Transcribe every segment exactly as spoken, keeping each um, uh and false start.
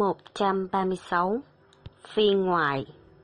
một trăm ba mươi sáu. Phiên ngoại.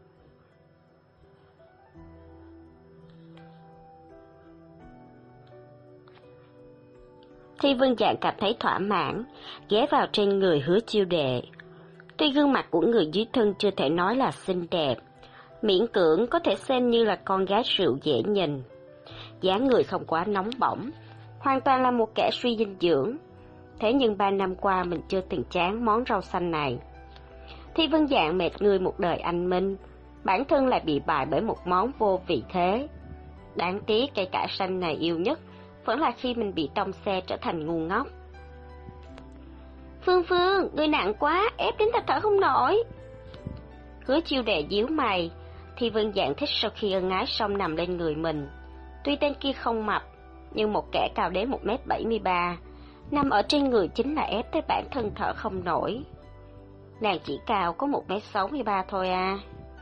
Thi Vân Dạng cảm thấy thỏa mãn, ghé vào trên người Hứa Chiêu Đệ. Tuy gương mặt của người dưới thân chưa thể nói là xinh đẹp, miễn cưỡng có thể xem như là con gái rượu dễ nhìn. Dáng người không quá nóng bỏng, hoàn toàn là một kẻ suy dinh dưỡng. Thế nhưng ba năm qua mình chưa từng chán món rau xanh này. Thi Vân Dạng mệt người một đời anh minh, bản thân lại bị bại bởi một món vô vị thế. Đáng tiếc cây cải xanh này yêu nhất vẫn là khi mình bị tông xe trở thành ngu ngốc. Phương Phương, người nặng quá, ép đến ta thở không nổi. Hứa Chiêu Đệ díu mày. Thi Vân Dạng thích sau khi ân ái xong nằm lên người mình. Tuy tên kia không mập, nhưng một kẻ cao đến một mét bảy mươi ba, nằm ở trên người chính là ép tới bản thân thở không nổi. Nàng chỉ cao có một mét sáu mươi ba thôi à.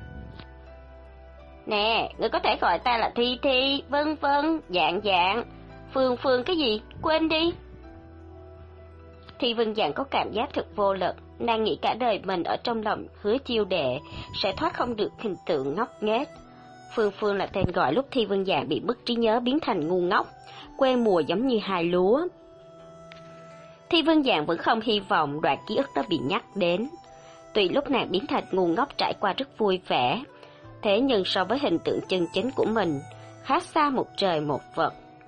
Nè, người có thể gọi ta là Thi Thi, Vân Vân, Dạng Dạng, Phương Phương cái gì, quên đi. Thi Vân Dạng có cảm giác thật vô lực, nàng nghĩ cả đời mình ở trong lòng Hứa Chiêu Đệ sẽ thoát không được hình tượng ngốc nghếch. Phương Phương là tên gọi lúc Thi Vân Dạng bị mất trí nhớ biến thành ngu ngốc, quê mùa giống như hài lúa. Thi Vân Dạng vẫn không hy vọng đoạn ký ức đó bị nhắc đến. Tuy lúc nàng biến thành ngu ngốc trải qua rất vui vẻ, thế nhưng so với hình tượng chân chính của mình, khá xa một trời một vực.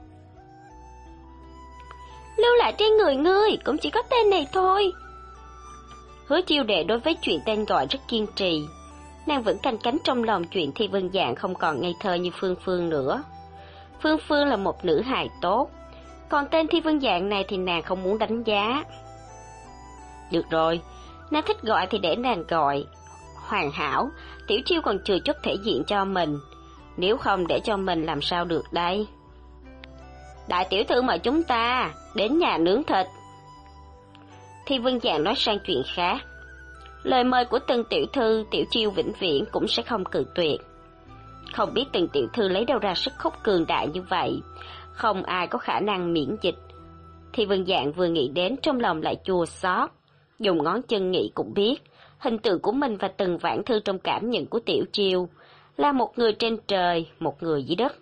Lưu lại trên người ngươi cũng chỉ có tên này thôi. Hứa Chiêu Đệ đối với chuyện tên gọi rất kiên trì. Nàng vẫn canh cánh trong lòng chuyện Thi Vân Dạng không còn ngây thơ như Phương Phương nữa. Phương Phương là một nữ hài tốt, còn tên Thi Vân Dạng này thì nàng không muốn đánh giá. Được rồi, nàng thích gọi thì để nàng gọi. Hoàn hảo, Tiểu Chiêu còn chừa chút thể diện cho mình, nếu không để cho mình làm sao được đây. Đại tiểu thư mời chúng ta đến nhà nướng thịt. Thi Vân Dạng nói sang chuyện khác. Lời mời của từng tiểu thư, Tiểu Chiêu vĩnh viễn cũng sẽ không cự tuyệt. Không biết từng tiểu thư lấy đâu ra sức hút cường đại như vậy, không ai có khả năng miễn dịch. Thi Vân Dạng vừa nghĩ đến trong lòng lại chua xót, dùng ngón chân nghĩ cũng biết, hình tượng của mình và Từng Vãn Thư trong cảm nhận của Tiểu Chiêu là một người trên trời, một người dưới đất.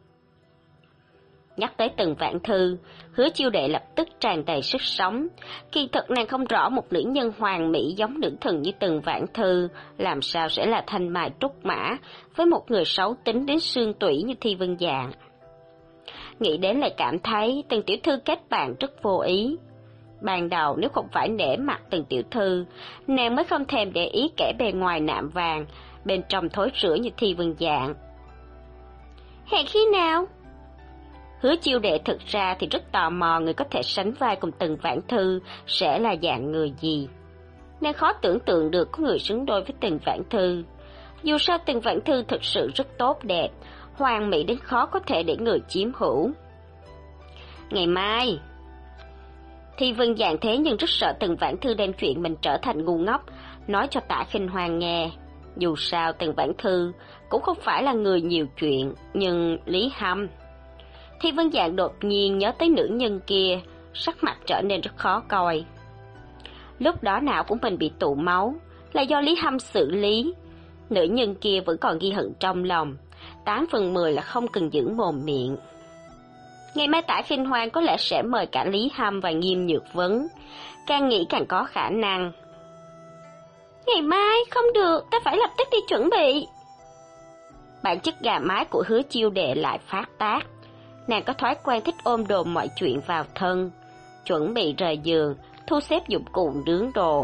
Nhắc tới Từng Vãn Thư, Hứa Chiêu Đệ lập tức tràn đầy sức sống. Kỳ thực nàng không rõ một nữ nhân hoàn mỹ giống nữ thần như Từng Vãn Thư làm sao sẽ là thanh mai trúc mã với một người xấu tính đến xương tủy như Thi Vân Dạng. Nghĩ đến lại cảm thấy Từng tiểu thư kết bạn rất vô ý. Ban đầu nếu không phải nể mặt Từng tiểu thư, nàng mới không thèm để ý kẻ bề ngoài nạm vàng, bên trong thối rữa như Thi Vân Dạng. Hẹn khi nào? Hứa Chiêu Đệ thực ra thì rất tò mò người có thể sánh vai cùng Từng Vãn Thư sẽ là dạng người gì. Nên khó tưởng tượng được có người xứng đôi với Từng Vãn Thư. Dù sao Từng Vãn Thư thực sự rất tốt đẹp, hoàn mỹ đến khó có thể để người chiếm hữu. Ngày mai. Thi Vân Dạng thế nhưng rất sợ Từng Vãn Thư đem chuyện mình trở thành ngu ngốc nói cho Tạ Khinh Hoàng nghe. Dù sao Từng Vãn Thư cũng không phải là người nhiều chuyện, nhưng Lý Hâm. Thi Vân Dạng đột nhiên nhớ tới nữ nhân kia, sắc mặt trở nên rất khó coi. Lúc đó não của mình bị tụ máu, là do Lý Hâm xử lý. Nữ nhân kia vẫn còn ghi hận trong lòng, tám phần mười là không cần giữ mồm miệng. Ngày mai Tạ Khinh Hoàng có lẽ sẽ mời cả Lý Hâm và Nghiêm Nhược Vấn, càng nghĩ càng có khả năng. Ngày mai không được, ta phải lập tức đi chuẩn bị. Bản chất gà mái của Hứa Chiêu Đệ lại phát tác. Nàng có thói quen thích ôm đồm mọi chuyện vào thân, chuẩn bị rời giường, thu xếp dụng cụ nướng đồ.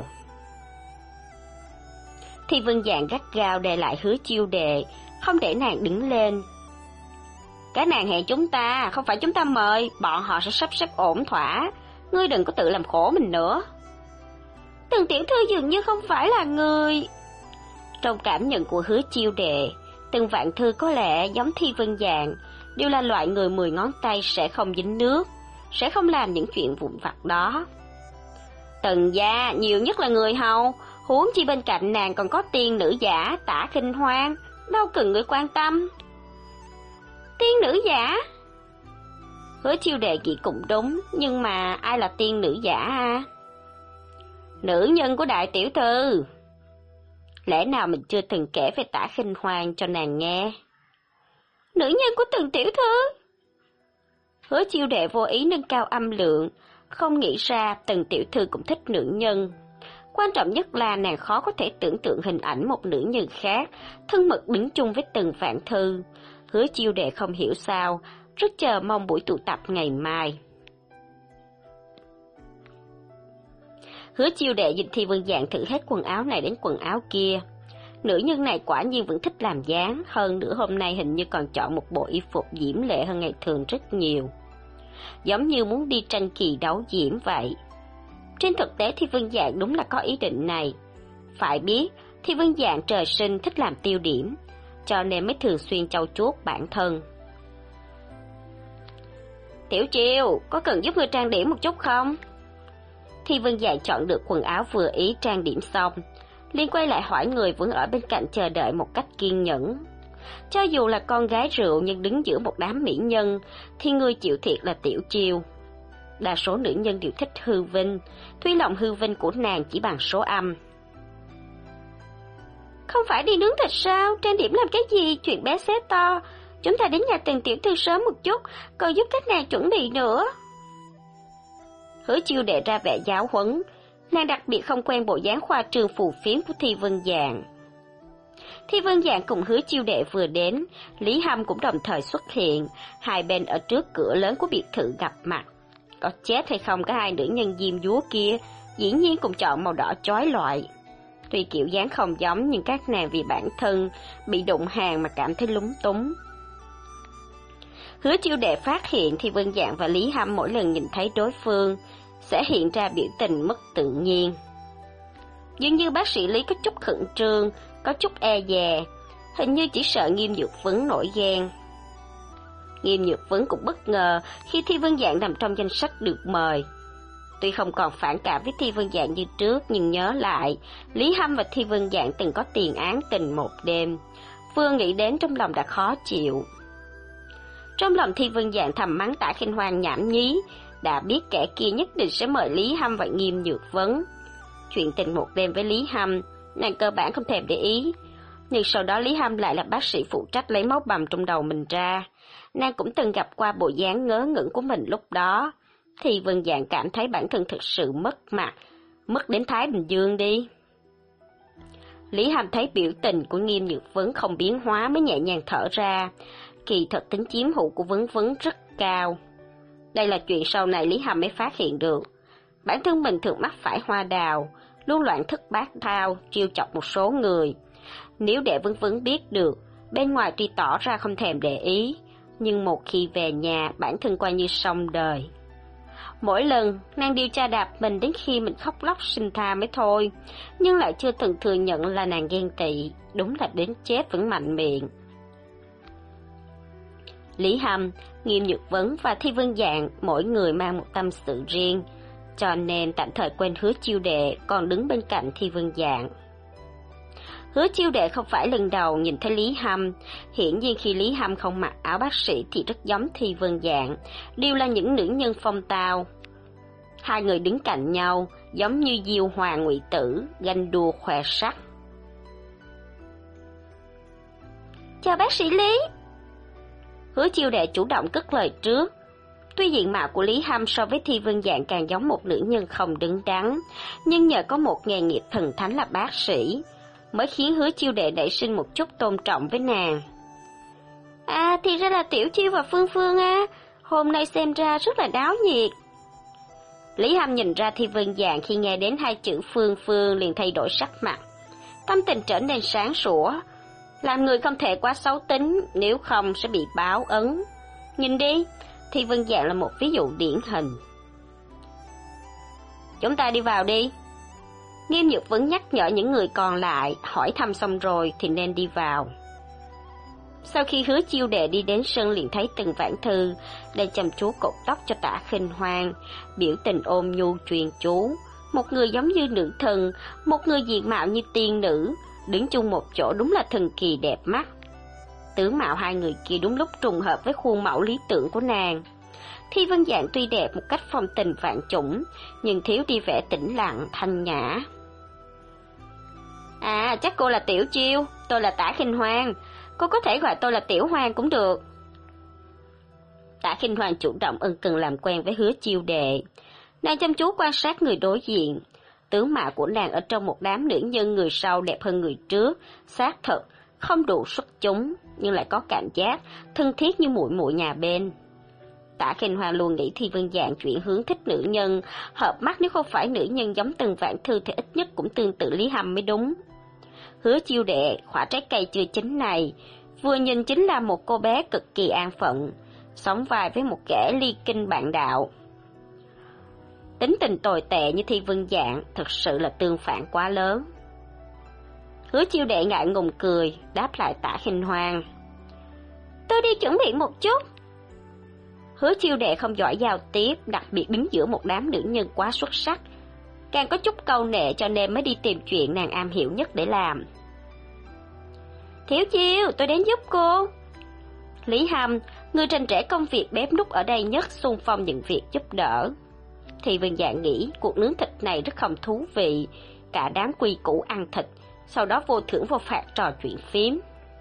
Thi Vân Dạng gắt gao đè lại Hứa Chiêu Đệ, không để nàng đứng lên. Cái nàng hẹn chúng ta, không phải chúng ta mời, bọn họ sẽ sắp xếp ổn thỏa, ngươi đừng có tự làm khổ mình nữa. Từng tiểu thư dường như không phải là người. Trong cảm nhận của Hứa Chiêu Đệ, Từng Vãn Thư có lẽ giống Thi Vân Dạng, đều là loại người mười ngón tay sẽ không dính nước, sẽ không làm những chuyện vụn vặt đó. Từng gia nhiều nhất là người hầu, huống chi bên cạnh nàng còn có tiên nữ giả Tạ Khinh Hoang, đâu cần người quan tâm. Tiên nữ giả? Hứa Chiêu Đệ nghĩ cũng đúng, nhưng mà ai là tiên nữ giả à? Nữ nhân của đại tiểu thư. Lẽ nào mình chưa từng kể về Tả Khinh Hoang cho nàng nghe? Nữ nhân của Tần tiểu thư? Hứa Chiêu Đệ vô ý nâng cao âm lượng, không nghĩ ra Tần tiểu thư cũng thích nữ nhân. Quan trọng nhất là nàng khó có thể tưởng tượng hình ảnh một nữ nhân khác, thân mật đứng chung với Tần Vạn Thư. Hứa Chiêu Đệ không hiểu sao, rất chờ mong buổi tụ tập ngày mai. Hứa Chiêu Đệ nhìn Thi Vân Dạng thử hết quần áo này đến quần áo kia. Nữ nhân này quả nhiên vẫn thích làm dáng, hơn nữa hôm nay hình như còn chọn một bộ y phục diễm lệ hơn ngày thường rất nhiều. Giống như muốn đi tranh kỳ đấu diễm vậy. Trên thực tế Thi Vân Dạng đúng là có ý định này. Phải biết, Thi Vân Dạng trời sinh thích làm tiêu điểm, cho nên mới thường xuyên trau chuốt bản thân. Tiểu Chiêu, có cần giúp người trang điểm một chút không? Thi Vân Dạng chọn được quần áo vừa ý trang điểm xong, liền quay lại hỏi người vẫn ở bên cạnh chờ đợi một cách kiên nhẫn. Cho dù là con gái rượu nhưng đứng giữa một đám mỹ nhân, thì người chịu thiệt là Tiểu Chiêu. Đa số nữ nhân đều thích hư vinh, tuy lòng hư vinh của nàng chỉ bằng số âm. Không phải đi nướng thịt sao? Trang điểm làm cái gì? Chuyện bé xé to. Chúng ta đến nhà Tần tiểu thư sớm một chút, còn giúp các nàng chuẩn bị nữa. Hứa Chiêu Đệ ra vẻ giáo huấn, nàng đặc biệt không quen bộ dáng khoa trương phù phiếm của Thi Vân Dạng. Thi Vân Dạng cùng Hứa Chiêu Đệ vừa đến, Lý Hâm cũng đồng thời xuất hiện, hai bên ở trước cửa lớn của biệt thự gặp mặt. Có chết hay không, cả hai nữ nhân diêm dúa kia dĩ nhiên cùng chọn màu đỏ chói lọi. Tuy kiểu dáng không giống nhưng các nàng vì bản thân bị đụng hàng mà cảm thấy lúng túng. Hứa Chiêu Đệ phát hiện Thi Vân Dạng và Lý Hâm mỗi lần nhìn thấy đối phương sẽ hiện ra biểu tình mất tự nhiên. Dường như bác sĩ Lý có chút khẩn trương, có chút e dè, hình như chỉ sợ Nghiêm Nhược Vấn nổi ghen. Nghiêm Nhược Vấn cũng bất ngờ khi Thi Vân Dạng nằm trong danh sách được mời. Tuy không còn phản cảm với Thi Vân Dạng như trước, nhưng nhớ lại, Lý Hâm và Thi Vân Dạng từng có tiền án tình một đêm. Vừa nghĩ đến trong lòng đã khó chịu. Trong lòng Thi Vân Dạng thầm mắng Tả Khinh Hoang nhảm nhí, đã biết kẻ kia nhất định sẽ mời Lý Hâm và Nghiêm Nhược Vấn. Chuyện tình một đêm với Lý Hâm, nàng cơ bản không thèm để ý. Nhưng sau đó Lý Hâm lại là bác sĩ phụ trách lấy máu bầm trong đầu mình ra. Nàng cũng từng gặp qua bộ dáng ngớ ngẩn của mình lúc đó. Thì Vân Dạng cảm thấy bản thân thực sự mất mặt, mất đến Thái Bình Dương đi. Lý Hâm thấy biểu tình của Nghiêm Nhược Vấn không biến hóa mới nhẹ nhàng thở ra. Kỳ thật tính chiếm hữu của Vấn Vấn rất cao. Đây là chuyện sau này Lý Hâm mới phát hiện được. Bản thân mình thường mắc phải hoa đào, luôn loạn thức bát thao, trêu chọc một số người. Nếu để Vấn Vấn biết được, bên ngoài tuy tỏ ra không thèm để ý, nhưng một khi về nhà bản thân coi như xong đời. Mỗi lần nàng điều tra đạp mình đến khi mình khóc lóc xin tha mới thôi, nhưng lại chưa từng thừa nhận là nàng ghen tị, đúng là đến chết vẫn mạnh miệng. Lý Hâm, Nghiêm Nhược Vấn và Thi Vân Dạng mỗi người mang một tâm sự riêng, cho nên tạm thời quên Hứa Chiêu Đệ còn đứng bên cạnh Thi Vân Dạng. Hứa Chiêu Đệ không phải lần đầu nhìn thấy Lý Hâm, hiển nhiên khi Lý Hâm không mặc áo bác sĩ thì rất giống Thi Vân Dạng, đều là những nữ nhân phong tao. Hai người đứng cạnh nhau, giống như diêu hoàng ngụy tử, ganh đua khoe sắc. Chào bác sĩ Lý. Hứa Chiêu Đệ chủ động cất lời trước. Tuy diện mạo của Lý Hâm so với Thi Vân Dạng càng giống một nữ nhân không đứng đắn, nhưng nhờ có một nghề nghiệp thần thánh là bác sĩ, mới khiến Hứa Chiêu Đệ nảy sinh một chút tôn trọng với nàng. À, thì ra là Tiểu Chiêu và Phương Phương à, hôm nay xem ra rất là náo nhiệt. Lý Hâm nhìn ra Thi Vân Dạng khi nghe đến hai chữ Phương Phương liền thay đổi sắc mặt, tâm tình trở nên sáng sủa. Làm người không thể quá xấu tính, nếu không sẽ bị báo ứng. Nhìn đi, Thi Vân Dạng là một ví dụ điển hình. Chúng ta đi vào đi. Nghiêm Nhược Vấn nhắc nhở những người còn lại, hỏi thăm xong rồi thì nên đi vào. Sau khi Hứa Chiêu Đệ đi đến sân liền thấy Tần Vãn Thư đang chăm chú cột tóc cho Tả Khinh Hoang, biểu tình ôn nhu truyền chú. Một người giống như nữ thần, một người diện mạo như tiên nữ, đứng chung một chỗ đúng là thần kỳ đẹp mắt. Tướng mạo hai người kia đúng lúc trùng hợp với khuôn mẫu lý tưởng của nàng. Thi Vân Dạng tuy đẹp một cách phong tình vạn chủng, nhưng thiếu đi vẻ tĩnh lặng, thanh nhã. À, chắc cô là Tiểu Chiêu, tôi là Tả Khinh Hoang. Cô có thể gọi tôi là Tiểu Hoang cũng được. Tả Khinh Hoang chủ động ân cần làm quen với Hứa Chiêu Đệ. Nàng chăm chú quan sát người đối diện. Tướng mạo của nàng ở trong một đám nữ nhân người sau đẹp hơn người trước, xác thực, không đủ xuất chúng, nhưng lại có cảm giác thân thiết như muội muội nhà bên. Tả Khinh Hoang luôn nghĩ Thi Vân Dạng chuyển hướng thích nữ nhân, hợp mắt nếu không phải nữ nhân giống Tần Vãn Thư thì ít nhất cũng tương tự Lý Hâm mới đúng. Hứa Chiêu Đệ, quả trái cây chưa chín này, vừa nhìn chính là một cô bé cực kỳ an phận, sóng vai với một kẻ ly kinh bạn đạo. Tính tình tồi tệ như Thi Vân Dạng thực sự là tương phản quá lớn. Hứa Chiêu Đệ ngại ngùng cười, đáp lại Tả Khinh Hoang. Tôi đi chuẩn bị một chút. Hứa Chiêu Đệ không giỏi giao tiếp, đặc biệt đứng giữa một đám nữ nhân quá xuất sắc, càng có chút câu nệ cho nên mới đi tìm chuyện nàng am hiểu nhất để làm. Thiếu Chiêu, tôi đến giúp cô. Lý Hâm, người tranh trẻ công việc bếp núc ở đây nhất, xung phong những việc giúp đỡ. Thì Vân Dạng nghĩ cuộc nướng thịt này rất không thú vị, cả đám quy củ ăn thịt, sau đó vô thưởng vô phạt trò chuyện phím.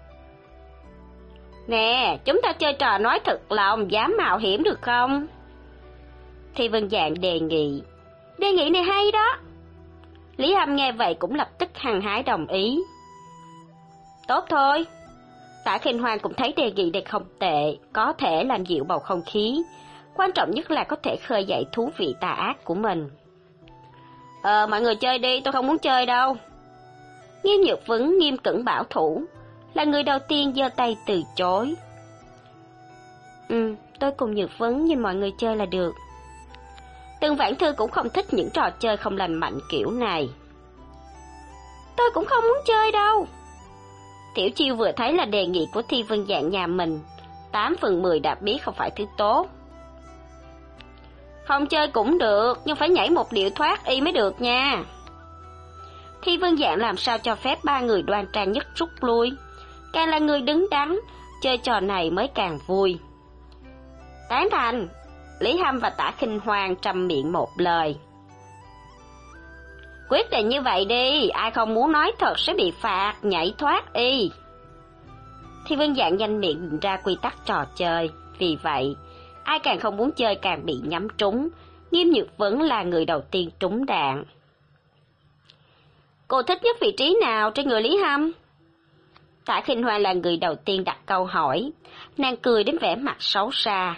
Nè, chúng ta chơi trò nói thật lòng, dám mạo hiểm được không? Thì Vân Dạng đề nghị. Đề nghị này hay đó. Lý Hâm nghe vậy cũng lập tức hăng hái đồng ý. Tốt thôi. Tả Khinh Hoang cũng thấy đề nghị này không tệ, có thể làm dịu bầu không khí. Quan trọng nhất là có thể khơi dậy thú vị tà ác của mình. Ờ, mọi người chơi đi, tôi không muốn chơi đâu. Nghiêm Nhược Vấn nghiêm cẩn bảo thủ, là người đầu tiên giơ tay từ chối. Ừ, tôi cùng Nhược Vấn nhìn mọi người chơi là được. Tần Vãn Thư cũng không thích những trò chơi không lành mạnh kiểu này. Tôi cũng không muốn chơi đâu. Tiểu Chiêu vừa thấy là đề nghị của Thi Vân Dạng nhà mình, tám phần mười đã biết không phải thứ tốt. Không chơi cũng được, nhưng phải nhảy một điệu thoát y mới được nha. Thi Vân Dạng làm sao cho phép ba người đoan trang nhất rút lui. Càng là người đứng đắn, chơi trò này mới càng vui. Tán thành, Lý Hâm và Tả Khinh Hoang trầm miệng một lời. Quyết định như vậy đi, ai không muốn nói thật sẽ bị phạt, nhảy thoát y. Thi Vân Dạng nhanh miệng định ra quy tắc trò chơi, vì vậy, ai càng không muốn chơi càng bị nhắm trúng. Nghiêm Nhược Vấn là người đầu tiên trúng đạn. Cô thích nhất vị trí nào trên người Lý Hâm? Tả Khinh Hoang là người đầu tiên đặt câu hỏi, nàng cười đến vẻ mặt xấu xa.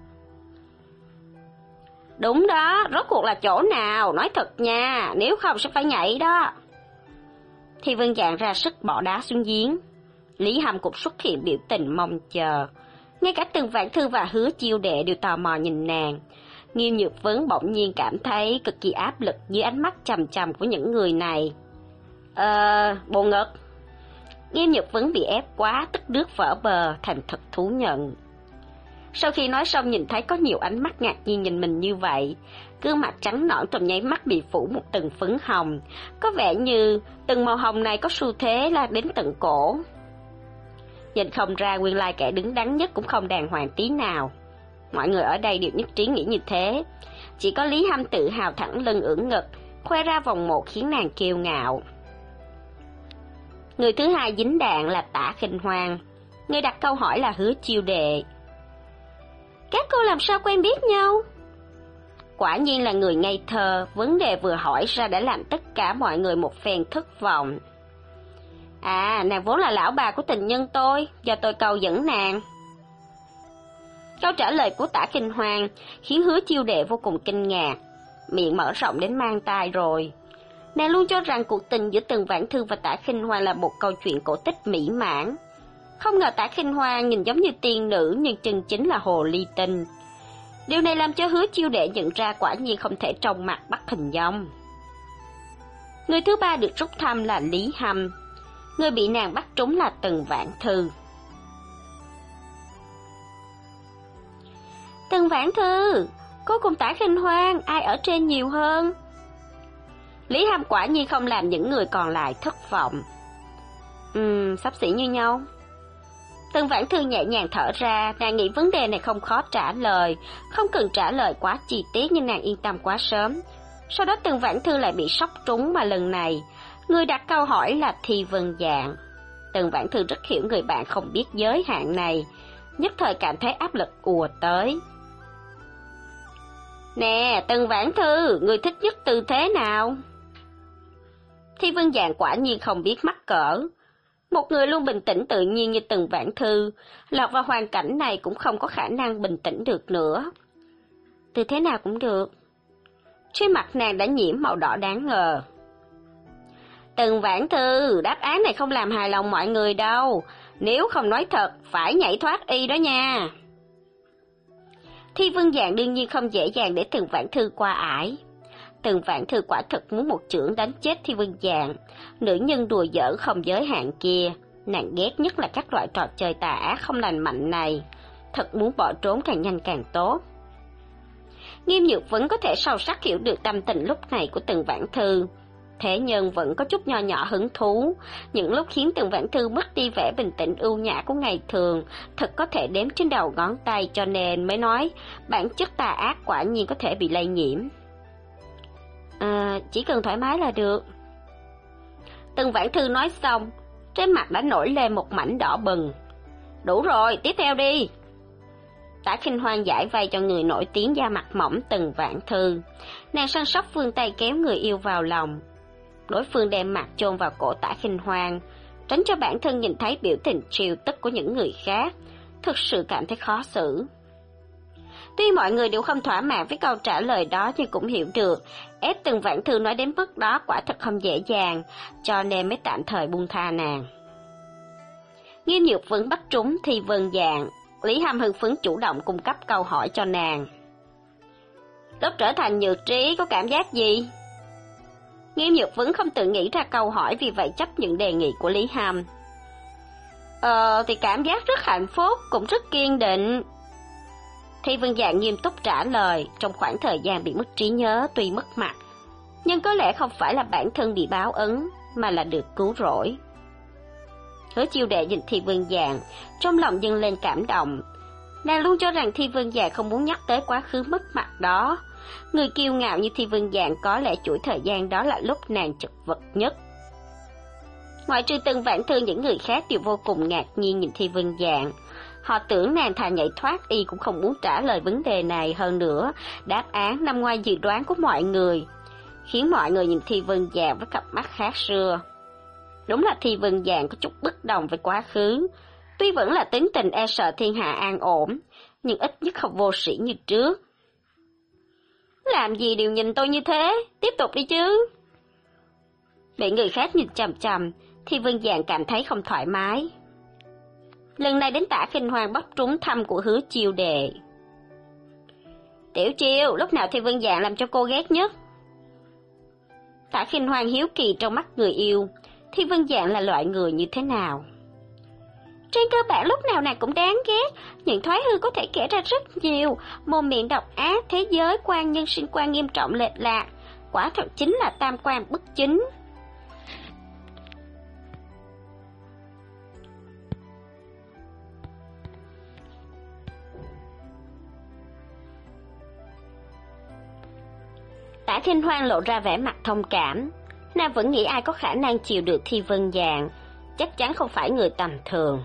Đúng đó, rốt cuộc là chỗ nào, nói thật nha, nếu không sẽ phải nhảy đó. Thì Vân Dạng ra sức bỏ đá xuống giếng. Lý Hâm cũng xuất hiện biểu tình mong chờ. Ngay cả Tần Vãn Thư và Hứa Chiêu Đệ đều tò mò nhìn nàng. Nghiêm Nhược Vấn bỗng nhiên cảm thấy cực kỳ áp lực dưới ánh mắt chằm chằm của những người này. Ờ, bộ ngực. Nghiêm Nhược Vấn bị ép quá, tức nước vỡ bờ, thành thật thú nhận. Sau khi nói xong nhìn thấy có nhiều ánh mắt ngạc nhiên nhìn mình như vậy, gương mặt trắng nõn trong nháy mắt bị phủ một tầng phấn hồng, có vẻ như tầng màu hồng này có xu thế là đến tận cổ. Nhìn không ra nguyên lai kẻ đứng đắn nhất cũng không đàng hoàng tí nào. Mọi người ở đây đều nhất trí nghĩ như thế, chỉ có Lý Hâm tự hào thẳng lưng ưỡn ngực, khoe ra vòng một khiến nàng kiêu ngạo. Người thứ hai dính đạn là Tả Khinh Hoang. Người đặt câu hỏi là Hứa Chiêu Đệ. Các cô làm sao quen biết nhau? Quả nhiên là người ngây thơ, vấn đề vừa hỏi ra đã làm tất cả mọi người một phen thất vọng. À, nàng vốn là lão bà của tình nhân tôi, do tôi cầu dẫn nàng. Câu trả lời của Tả Khinh Hoang khiến Hứa Chiêu Đệ vô cùng kinh ngạc, miệng mở rộng đến mang tai rồi. Nàng luôn cho rằng cuộc tình giữa Tần Vãn Thư và Tả Khinh Hoang là một câu chuyện cổ tích mỹ mãn. Không ngờ Tả Khinh Hoang nhìn giống như tiên nữ nhưng chân chính là hồ ly tinh. Điều này làm cho Hứa Chiêu Đệ nhận ra quả nhiên không thể trông mặt bắt hình dong. Người thứ ba được rút thăm là Lý Hâm. Người bị nàng bắt trúng là Tần Vãn Thư. Tần Vãn Thư, cô cùng Tả Khinh Hoang, ai ở trên nhiều hơn? Lý Hâm quả nhiên không làm những người còn lại thất vọng. Ừm, xấp xỉ như nhau. Tần Vãn Thư nhẹ nhàng thở ra, nàng nghĩ vấn đề này không khó trả lời, không cần trả lời quá chi tiết nhưng nàng yên tâm quá sớm. Sau đó Tần Vãn Thư lại bị sốc trúng mà lần này, người đặt câu hỏi là Thi Vân Dạng. Tần Vãn Thư rất hiểu người bạn không biết giới hạn này, nhất thời cảm thấy áp lực ùa tới. Nè, Tần Vãn Thư, người thích nhất tư thế nào? Thi Vân Dạng quả nhiên không biết mắc cỡ. Một người luôn bình tĩnh tự nhiên như Tần Vãn Thư, lọt vào hoàn cảnh này cũng không có khả năng bình tĩnh được nữa. Tư thế nào cũng được. Trên mặt nàng đã nhiễm màu đỏ đáng ngờ. Tần Vãn Thư, đáp án này không làm hài lòng mọi người đâu. Nếu không nói thật, phải nhảy thoát y đó nha. Thi Vân Dạng đương nhiên không dễ dàng để Tần Vãn Thư qua ải. Tần Vãn Thư quả thực muốn một chưởng đánh chết Thi Vân Dạng. Nữ nhân đùa giỡn không giới hạn kia, nàng ghét nhất là các loại trò chơi tà ác không lành mạnh này. Thật muốn bỏ trốn càng nhanh càng tốt. Nghiêm Nhược vẫn có thể sâu sắc hiểu được tâm tình lúc này của Tần Vãn Thư. Thế nhưng vẫn có chút nho nhỏ hứng thú, những lúc khiến Tần Vãn Thư mất đi vẻ bình tĩnh ưu nhã của ngày thường, thật có thể đếm trên đầu ngón tay, cho nên mới nói bản chất tà ác quả nhiên có thể bị lây nhiễm. À, chỉ cần thoải mái là được. Tần Vãn Thư nói xong, trên mặt đã nổi lên một mảnh đỏ bừng. Đủ rồi, tiếp theo đi. Tả Khinh Hoan giải vây cho người nổi tiếng da mặt mỏng Tần Vãn Thư. Nàng săn sóc vươn tay kéo người yêu vào lòng. Đối phương đem mặt chôn vào cổ Tả Khinh Hoan, tránh cho bản thân nhìn thấy biểu tình trêu tức của những người khác, thực sự cảm thấy khó xử. Tuy mọi người đều không thỏa mãn với câu trả lời đó nhưng cũng hiểu được, ép Tần Vãn Thư nói đến mức đó quả thật không dễ dàng, cho nên mới tạm thời buông tha nàng. Nghiêm Nhược vẫn bắt trúng Thi Vân Dạng, Lý Hâm hưng phấn chủ động cung cấp câu hỏi cho nàng. Lúc trở thành nhược trí có cảm giác gì? Nghiêm Nhược vẫn không tự nghĩ ra câu hỏi, vì vậy chấp nhận đề nghị của Lý Hâm. Ờ thì cảm giác rất hạnh phúc, cũng rất kiên định. Thi Vân Dạng nghiêm túc trả lời, trong khoảng thời gian bị mất trí nhớ tuy mất mặt, nhưng có lẽ không phải là bản thân bị báo ứng, mà là được cứu rỗi. Hứa Chiêu Đệ nhìn Thi Vân Dạng, trong lòng dâng lên cảm động. Nàng luôn cho rằng Thi Vân Dạng không muốn nhắc tới quá khứ mất mặt đó. Người kiêu ngạo như Thi Vân Dạng có lẽ chuỗi thời gian đó là lúc nàng chật vật nhất. Ngoại trừ Tần Vãn Thư, những người khác đều vô cùng ngạc nhiên nhìn Thi Vân Dạng. Họ tưởng nàng thà nhảy thoát y cũng không muốn trả lời vấn đề này, hơn nữa đáp án nằm ngoài dự đoán của mọi người, khiến mọi người nhìn Thi Vân Dạng với cặp mắt khác xưa. Đúng là Thi Vân Dạng có chút bất đồng về quá khứ, tuy vẫn là tính tình e sợ thiên hạ an ổn, nhưng ít nhất không vô sĩ như trước. Làm gì đều nhìn tôi như thế, tiếp tục đi chứ. Bị người khác nhìn chằm chằm, Thi Vân Dạng cảm thấy không thoải mái. Lần này đến Tả Khinh Hoan bắt trúng thăm của Hứa Chiêu Đệ. Tiểu Chiêu, lúc nào Thi Vân Dạng làm cho cô ghét nhất? Tả Khinh Hoan hiếu kỳ trong mắt người yêu, Thi Vân Dạng là loại người như thế nào? Trên cơ bản lúc nào nàng cũng đáng ghét, những thói hư có thể kể ra rất nhiều, mồm miệng độc ác, thế giới quan, nhân sinh quan nghiêm trọng lệch lạc, quả thật chính là tam quan bất chính. Tả Khinh Hoan lộ ra vẻ mặt thông cảm, nàng vẫn nghĩ ai có khả năng chịu được Thi Vân Dạng, chắc chắn không phải người tầm thường.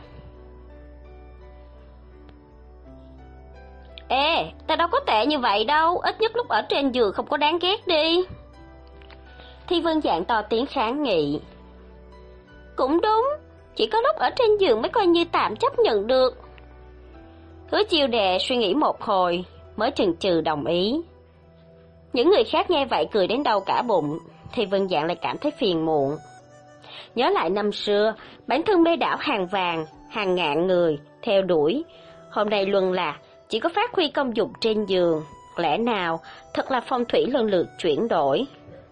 Ê, ta đâu có tệ như vậy đâu, ít nhất lúc ở trên giường không có đáng ghét đi. Thi Vân Dạng to tiếng kháng nghị. Cũng đúng, chỉ có lúc ở trên giường mới coi như tạm chấp nhận được. Hứa Chiêu Đệ suy nghĩ một hồi, mới chần chừ đồng ý. Những người khác nghe vậy cười đến đau cả bụng, Thi Vân Dạng lại cảm thấy phiền muộn. Nhớ lại năm xưa, bản thân mê đảo hàng vàng, hàng ngàn người, theo đuổi. Hôm nay luân lạc, chỉ có phát huy công dụng trên giường, lẽ nào thật là phong thủy lần lượt chuyển đổi.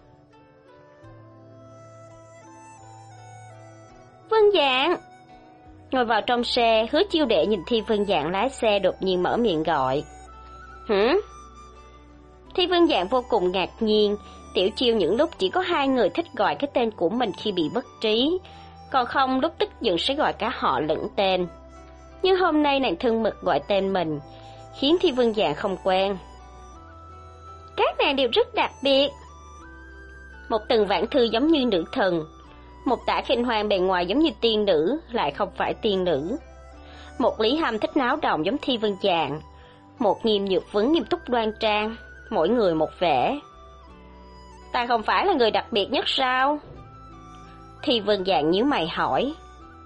Vân Dạng! Ngồi vào trong xe, Hứa Chiêu Đệ nhìn Thi Vân Dạng lái xe đột nhiên mở miệng gọi. Hử? Thi Vân Dạng vô cùng ngạc nhiên, Tiểu Chiêu những lúc chỉ có hai người thích gọi cái tên của mình khi bị bất trí, còn không lúc tức giận sẽ gọi cả họ lẫn tên. nhưng hôm nay nàng thân mật gọi tên mình, khiến Thi Vân Dạng không quen. Các nàng đều rất đặc biệt. Một Tần Vãn Thư giống như nữ thần, một Tạ Khinh Hoang bề ngoài giống như tiên nữ, lại không phải tiên nữ. Một Lý Hâm thích náo động giống Thi Vân Dạng, một Nghiêm Nhược Vấn nghiêm túc đoan trang, mỗi người một vẻ. Ta không phải là người đặc biệt nhất sao? Thi Vân Dạng nhíu mày hỏi.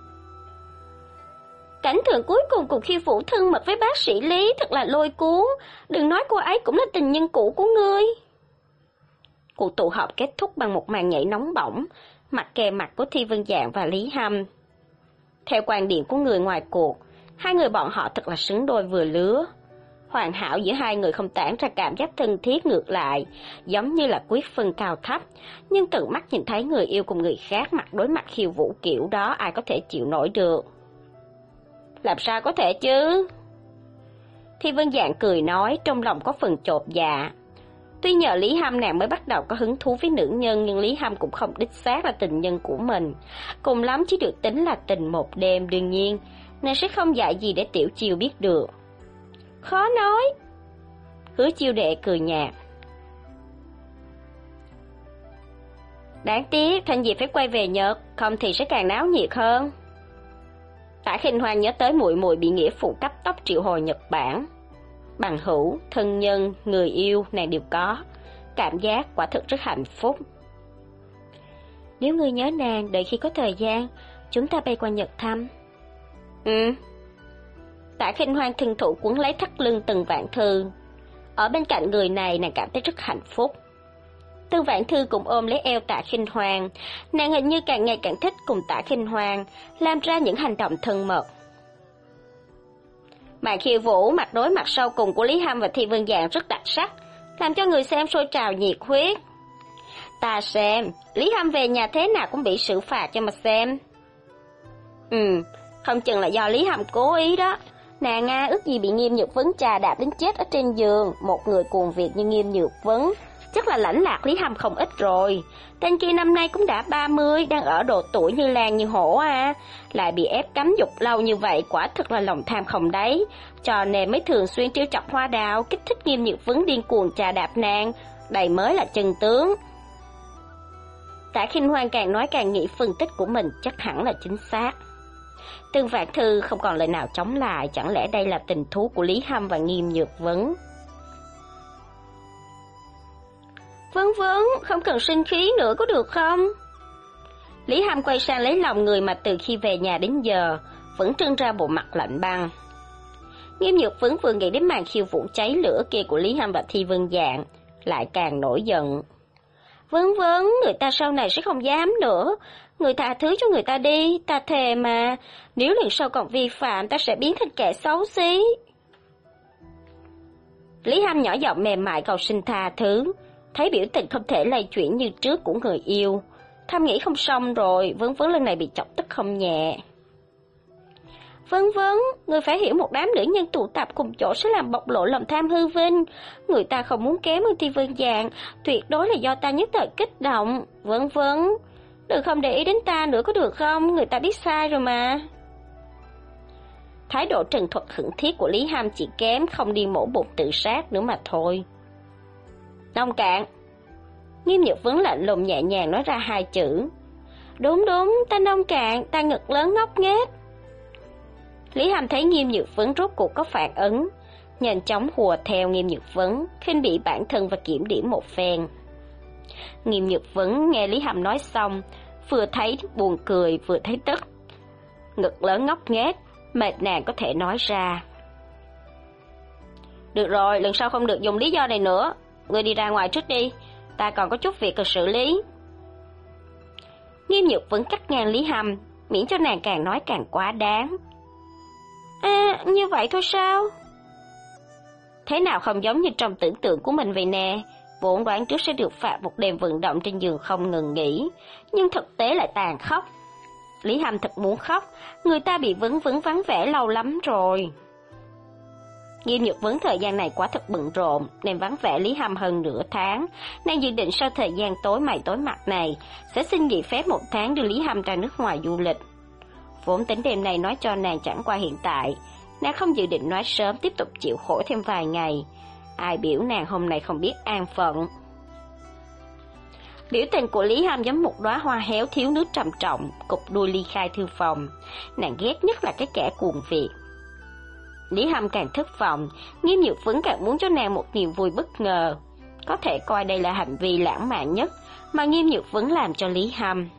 Cảnh tượng cuối cùng của Khiêu Vũ thân mật với bác sĩ Lý thật là lôi cuốn, đừng nói cô ấy cũng là tình nhân cũ của ngươi. Cuộc tụ họp kết thúc bằng một màn nhảy nóng bỏng, mặt kề mặt của Thi Vân Dạng và Lý Hâm. Theo quan điểm của người ngoài cuộc, hai người bọn họ thật là xứng đôi vừa lứa. Hoàn hảo giữa hai người không tản ra cảm giác thân thiết, ngược lại, giống như là quyết phân cao thấp, nhưng tận mắt nhìn thấy người yêu cùng người khác mặt đối mặt khiêu vũ kiểu đó ai có thể chịu nổi được. Làm sao có thể chứ? Thi Vân Dạng cười nói, trong lòng có phần chột dạ. Tuy nhờ Lý Hâm nàng mới bắt đầu có hứng thú với nữ nhân, nhưng Lý Hâm cũng không đích xác là tình nhân của mình. Cùng lắm chỉ được tính là tình một đêm, đương nhiên, nàng sẽ không dạy gì để Tiểu Chiêu biết được. Khó nói. Hứa Chiêu đệ cười nhạt. Đáng tiếc, Thanh Diệp phải quay về Nhật, không thì sẽ càng náo nhiệt hơn. Tạ Khinh Hoang nhớ tới muội muội bị nghĩa phụ cấp tốc triệu hồi Nhật Bản. Bằng hữu, thân nhân, người yêu nàng đều có. Cảm giác quả thực rất hạnh phúc. Nếu ngươi nhớ nàng, đợi khi có thời gian, chúng ta bay qua Nhật thăm. Ừ. Tạ Khinh Hoang thân thủ quấn lấy thắt lưng Tần Vãn Thư. Ở bên cạnh người này nàng cảm thấy rất hạnh phúc. Tần Vãn Thư cũng ôm lấy eo Tạ Khinh Hoang, nàng hình như càng ngày càng thích cùng Tạ Khinh Hoang, làm ra những hành động thân mật. Màn khiêu vũ mặt đối mặt sau cùng của Lý Hâm và Thi Vân Dạng rất đặc sắc, làm cho người xem sôi trào nhiệt huyết. Ta xem, Lý Hâm về nhà thế nào cũng bị xử phạt cho mà xem. Ừ, không chừng là do Lý Hâm cố ý đó. Nàng Nga ước gì bị Nghiêm Nhược Vấn trà đạp đến chết ở trên giường. Một người cuồng việc như Nghiêm Nhược Vấn chắc là lãnh lạc Lý Hâm không ít rồi. Tên kia năm nay cũng đã ba mươi, đang ở độ tuổi như lan như hổ à. Lại bị ép cấm dục lâu như vậy, quả thật là lòng tham không đáy. Cho nên mới thường xuyên trêu chọc Hoa Đào, kích thích Nghiêm Nhược Vấn điên cuồng trà đạp nàng. Đây mới là chân tướng. Tạ Khinh Hoang càng nói càng nghĩ phân tích của mình chắc hẳn là chính xác. Tần Vãn Thư không còn lời nào chống lại, chẳng lẽ đây là tình thú của Lý Hâm và Nghiêm Nhược Vấn? Vấn Vấn, không cần sinh khí nữa có được không? Lý Hâm quay sang lấy lòng người mà từ khi về nhà đến giờ vẫn trưng ra bộ mặt lạnh băng. Nghiêm Nhược Vấn vừa nghĩ đến màn khiêu vũ cháy lửa kia của Lý Hâm và Thi Vân Dạng, lại càng nổi giận. Vấn Vấn, người ta sau này sẽ không dám nữa. Người tha thứ cho người ta đi, ta thề mà, nếu lần sau còn vi phạm ta sẽ biến thành kẻ xấu xí. Lý Hâm nhỏ giọng mềm mại cầu xin tha thứ, thấy biểu tình không thể lay chuyển như trước của người yêu. Thầm nghĩ không xong rồi, Vấn Vấn lần này bị chọc tức không nhẹ. Vấn Vấn, người phải hiểu một đám nữ nhân tụ tập cùng chỗ sẽ làm bộc lộ lòng tham hư vinh. Người ta không muốn kém hơn Thi Vân Dạng, tuyệt đối là do ta nhất thời kích động. Vấn Vấn, đừng không để ý đến ta nữa có được không, người ta biết sai rồi mà. Thái độ trần thuật khẩn thiết của Lý Hâm chỉ kém không đi mổ bụng tự sát nữa mà thôi. Nông cạn. Nghiêm Nhược Vấn lạnh lùng nhẹ nhàng nói ra hai chữ. Đúng đúng, ta nông cạn, ta ngực lớn ngốc nghếch. Lý Hâm thấy Nghiêm Nhược Vấn rốt cuộc có phản ứng, nhanh chóng hùa theo Nghiêm Nhược Vấn, khinh bỉ bản thân và kiểm điểm một phen. Nghiêm Nhược Vấn nghe Lý Hâm nói xong, vừa thấy buồn cười vừa thấy tức. Ngực lớn ngốc nghếch, mệt nàng có thể nói ra. Được rồi, lần sau không được dùng lý do này nữa. Ngươi đi ra ngoài trước đi, ta còn có chút việc cần xử lý. Nghiêm Nhược Vấn cắt ngang Lý Hâm, miễn cho nàng càng nói càng quá đáng. À, như vậy thôi sao? Thế nào không giống như trong tưởng tượng của mình vậy nè. Vốn đoán trước sẽ được phạt một đêm vận động trên giường không ngừng nghỉ, nhưng thực tế lại tàn khốc. Lý Hâm thật muốn khóc, người ta bị Vấn Vấn vắng vẻ lâu lắm rồi. Nghiêm Nhược Vấn thời gian này quá thật bận rộn, nên vắng vẻ Lý Hâm hơn nửa tháng. Nàng dự định sau thời gian tối mày tối mặt này, sẽ xin nghỉ phép một tháng đưa Lý Hâm ra nước ngoài du lịch. Vốn tính đêm nay nói cho nàng chẳng qua hiện tại, nàng không dự định nói sớm tiếp tục chịu khổ thêm vài ngày. Ai biểu nàng hôm nay không biết an phận. Biểu tình của Lý Hàm giống một đóa hoa héo thiếu nước trầm trọng, cụp đuôi ly khai thư phòng. Nàng ghét nhất là cái kẻ cuồng việc. Lý Hàm càng thất vọng, Nghiêm Nhược Phấn càng muốn cho nàng một niềm vui bất ngờ. Có thể coi đây là hành vi lãng mạn nhất mà Nghiêm Nhược Phấn làm cho Lý Hàm.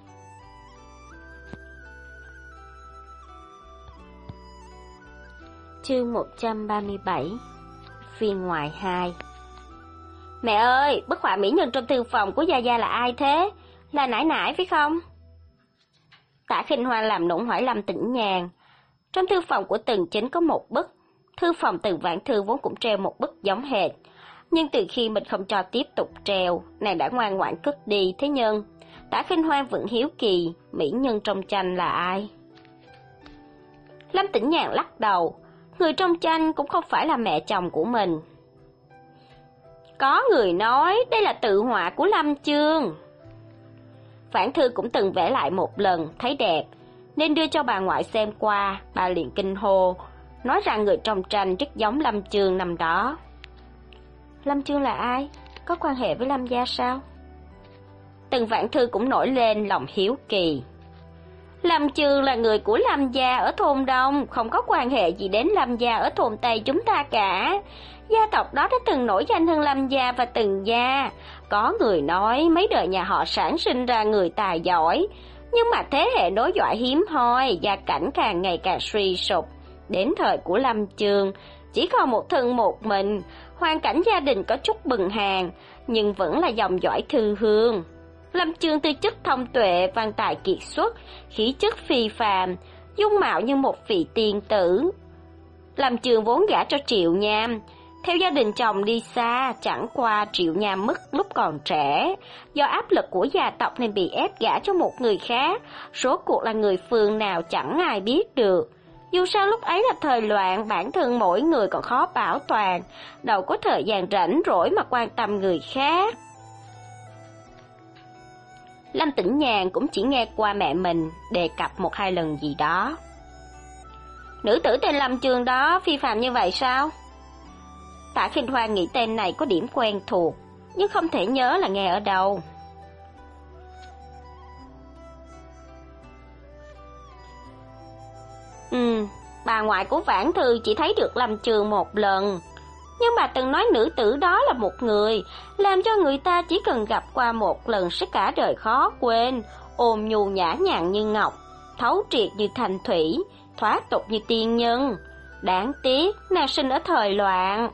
Chương một trăm ba mươi bảy. Phiên ngoại hai. Mẹ ơi, bức họa mỹ nhân trong thư phòng của Gia Gia là ai thế? Là nải nải phải không? Tả Khinh Hoa làm nũng hỏi Lâm Tĩnh Nhàn. Trong thư phòng của Tần Chính có một bức. Thư phòng Tần Vãn Thư vốn cũng treo một bức giống hệt. Nhưng từ khi mình không cho tiếp tục treo, nàng đã ngoan ngoãn cất đi. Thế nhưng, Tả Khinh Hoa vẫn hiếu kỳ, mỹ nhân trong tranh là ai? Lâm Tĩnh Nhàn lắc đầu. Người trong tranh cũng không phải là mẹ chồng của mình. Có người nói đây là tự họa của Lâm Chương. Vãn Thư cũng từng vẽ lại một lần, thấy đẹp, nên đưa cho bà ngoại xem qua. Bà liền kinh hô, nói rằng người trong tranh rất giống Lâm Chương năm đó. Lâm Chương là ai? Có quan hệ với Lâm gia sao? Tần Vãn Thư cũng nổi lên lòng hiếu kỳ. Lâm Chương là người của Lâm gia ở thôn Đông, không có quan hệ gì đến Lâm gia ở thôn Tây chúng ta cả. Gia tộc đó đã từng nổi danh hơn Lâm gia và Tần gia. Có người nói mấy đời nhà họ sản sinh ra người tài giỏi, nhưng mà thế hệ nối dõi hiếm hoi, gia cảnh càng ngày càng suy sụp. Đến thời của Lâm Chương, chỉ còn một thân một mình, hoàn cảnh gia đình có chút bần hàn, nhưng vẫn là dòng dõi thư hương. Lâm Chương tư chất thông tuệ, văn tài kiệt xuất, khí chất phi phàm, dung mạo như một vị tiên tử. Lâm Chương vốn gả cho Triệu Nham, theo gia đình chồng đi xa, chẳng qua Triệu Nham mất lúc còn trẻ, do áp lực của gia tộc nên bị ép gả cho một người khác, số cuộc là người phương nào chẳng ai biết được. Dù sao lúc ấy là thời loạn, bản thân mỗi người còn khó bảo toàn, đâu có thời gian rảnh rỗi mà quan tâm người khác. Lâm Tĩnh Nhàn cũng chỉ nghe qua mẹ mình đề cập một hai lần gì đó. Nữ tử tên Lâm Chương đó phi phàm như vậy sao? Tả Khinh Hoa nghĩ tên này có điểm quen thuộc, nhưng không thể nhớ là nghe ở đâu. Ừ, bà ngoại của Vãn Thư chỉ thấy được Lâm Chương một lần. Nhưng bà từng nói nữ tử đó là một người, làm cho người ta chỉ cần gặp qua một lần sẽ cả đời khó quên, ôn nhu nhã nhặn như ngọc, thấu triệt như thanh thủy, thoát tục như tiên nhân. Đáng tiếc, nàng sinh ở thời loạn.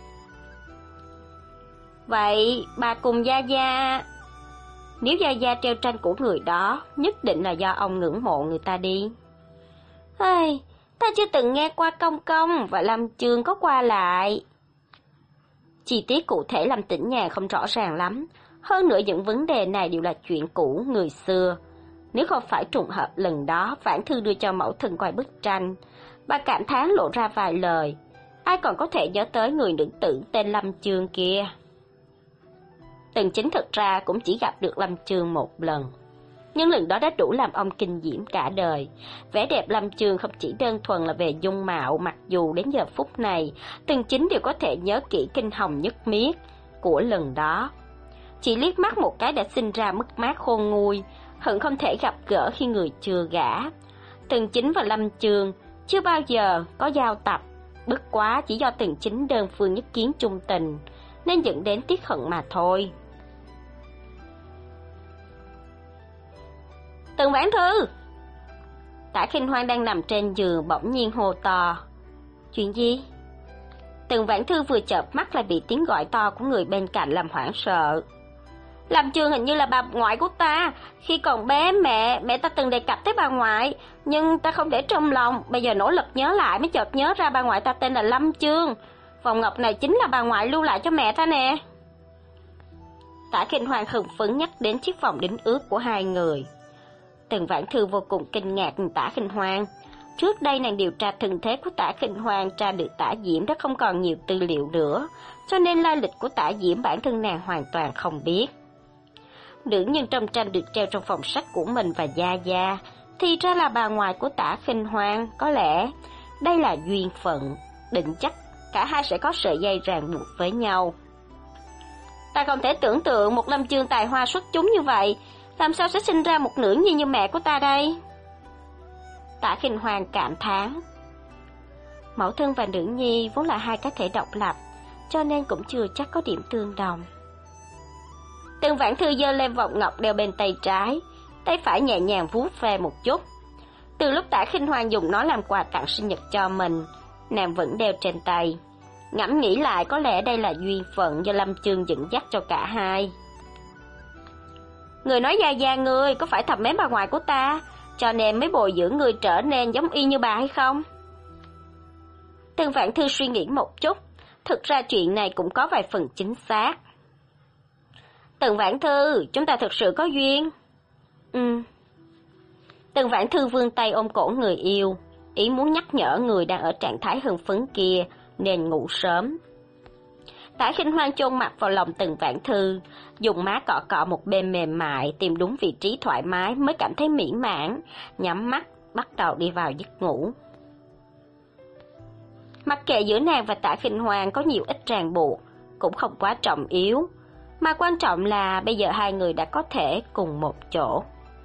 Vậy, bà cùng Gia Gia... Nếu Gia Gia treo tranh của người đó, nhất định là do ông ngưỡng mộ người ta đi. Ây, ta chưa từng nghe qua Công Công và Lâm Chương có qua lại. Chi tiết cụ thể Lâm Tĩnh Nhàn không rõ ràng lắm, hơn nữa những vấn đề này đều là chuyện cũ người xưa. Nếu không phải trùng hợp lần đó Vãn Thư đưa cho mẫu thân coi bức tranh, bà cảm thán lộ ra vài lời, ai còn có thể nhớ tới người nữ tử tên Lâm Chương kia. Tần Chính thật ra cũng chỉ gặp được Lâm Chương một lần, nhưng lần đó đã đủ làm ông kinh diễm cả đời. Vẻ đẹp Lâm Chương không chỉ đơn thuần là về dung mạo, mặc dù đến giờ phút này Tần Chính đều có thể nhớ kỹ kinh hồng nhất miết của lần đó. Chỉ liếc mắt một cái đã sinh ra mất mát khôn nguôi, hận không thể gặp gỡ khi người chưa gả. Tần Chính và Lâm Chương chưa bao giờ có giao tập, bất quá chỉ do Tần Chính đơn phương nhất kiến chung tình nên dẫn đến tiếc hận mà thôi. Tần Vãn Thư! Tả Khinh Hoan đang nằm trên giường bỗng nhiên hô to. Chuyện gì? Tần Vãn Thư vừa chợp mắt lại bị tiếng gọi to của người bên cạnh làm hoảng sợ. Lâm Chương hình như là bà ngoại của ta. Khi còn bé mẹ, mẹ ta từng đề cập tới bà ngoại, nhưng ta không để trong lòng. Bây giờ nỗ lực nhớ lại mới chợt nhớ ra bà ngoại ta tên là Lâm Chương. Vòng ngọc này chính là bà ngoại lưu lại cho mẹ ta nè. Tả Khinh Hoan hưng phấn nhắc đến chiếc vòng đính ước của hai người. Tần Vãn Thư vô cùng kinh ngạc nhìn Tả Khinh Hoan. Trước đây nàng điều tra thân thế của Tả Khinh Hoan, tra được Tả Diễm đã không còn nhiều tư liệu nữa, cho nên lai lịch của Tả Diễm bản thân nàng hoàn toàn không biết. Nữ nhân trong tranh được treo trong phòng sách của mình và Gia Gia, thì ra là bà ngoại của Tả Khinh Hoang, có lẽ đây là duyên phận, định chắc cả hai sẽ có sợi dây ràng buộc với nhau. Ta không thể tưởng tượng một Lâm Chương tài hoa xuất chúng như vậy, làm sao sẽ sinh ra một nữ nhi như mẹ của ta đây? Tả Khinh Hoang cảm thán. Mẫu thân và nữ nhi vốn là hai cá thể độc lập, cho nên cũng chưa chắc có điểm tương đồng. Tần Vãn Thư giơ lên vòng ngọc đeo bên tay trái, tay phải nhẹ nhàng vuốt ve một chút. Từ lúc Tả Khinh Hoang dùng nó làm quà tặng sinh nhật cho mình, nàng vẫn đeo trên tay. Ngẫm nghĩ lại, có lẽ đây là duyên phận do Lâm Chương dẫn dắt cho cả hai. Người nói Gia Gia ngươi có phải thầm mến bà ngoại của ta, cho nên mới bồi dưỡng ngươi trở nên giống y như bà hay không? Tần Vãn Thư suy nghĩ một chút, thực ra chuyện này cũng có vài phần chính xác. Tần Vãn Thư, chúng ta thực sự có duyên. Ừ. Tần Vãn Thư vươn tay ôm cổ người yêu, ý muốn nhắc nhở người đang ở trạng thái hưng phấn kia nên ngủ sớm. Tả Khinh Hoang chôn mặt vào lòng Tần Vãn Thư, dùng má cọ cọ một bên mềm mại, tìm đúng vị trí thoải mái mới cảm thấy mỹ mãn, nhắm mắt bắt đầu đi vào giấc ngủ. Mặc kệ giữa nàng và Tả Khinh Hoang có nhiều ít ràng buộc, cũng không quá trọng yếu, mà quan trọng là bây giờ hai người đã có thể cùng một chỗ.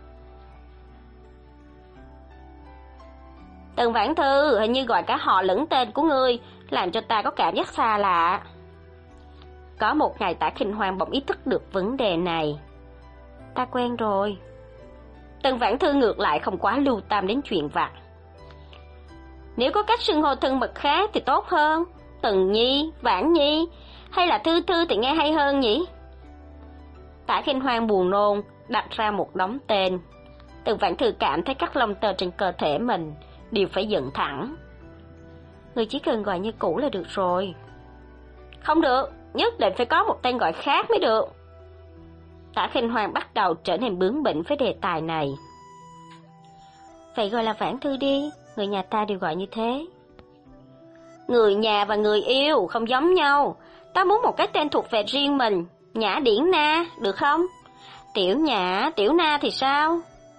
Tần Vãn Thư, hình như gọi cả họ lẫn tên của ngươi, làm cho ta có cảm giác xa lạ. Có một ngày Tả Khinh Hoang bỗng ý thức được vấn đề này. Ta quen rồi. Tần Vãn Thư ngược lại không quá lưu tâm đến chuyện vặt. Nếu có cách xưng hô thân mật khác thì tốt hơn. Tần Nhi, Vãn Nhi, hay là Thư Thư thì nghe hay hơn nhỉ? Tả Khinh Hoang buồn nôn, đặt ra một đống tên. Tần Vãn Thư cảm thấy các lông tơ trên cơ thể mình đều phải dựng thẳng. Người chỉ cần gọi như cũ là được rồi. Không được, nhất định phải có một tên gọi khác mới được. Tả Khinh Hoang bắt đầu trở nên bướng bỉnh với đề tài này. Vậy gọi là Vãn Thư đi, người nhà ta đều gọi như thế. Người nhà và người yêu không giống nhau, ta muốn một cái tên thuộc về riêng mình. Nhã Điển Na, được không? Tiểu Nhã, Tiểu Na thì sao?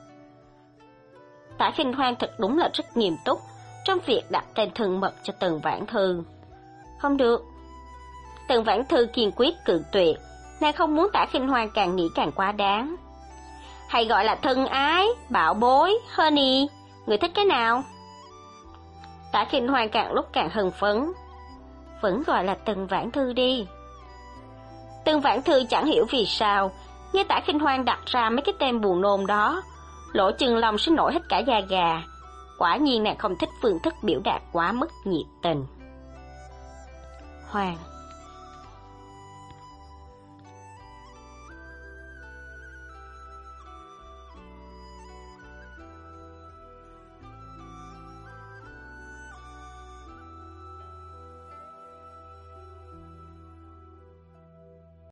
Tả Khinh Hoang thật đúng là rất nghiêm túc trong việc đặt tên thân mật cho Tần Vãn Thư. Không được. Tần Vãn Thư kiên quyết cự tuyệt, nàng không muốn Tả Khinh Hoang càng nghĩ càng quá đáng. Hay gọi là thân ái, bảo bối, honey, người thích cái nào? Tả Khinh Hoang càng lúc càng hưng phấn. Vẫn gọi là Tần Vãn Thư đi. Tần Vãn Thư chẳng hiểu vì sao, nghe Tả Khinh Hoang đặt ra mấy cái tên buồn nôn đó, lỗ chân lông sẽ nổi hết cả da gà. Quả nhiên nàng không thích phương thức biểu đạt quá mức nhiệt tình. Hoàng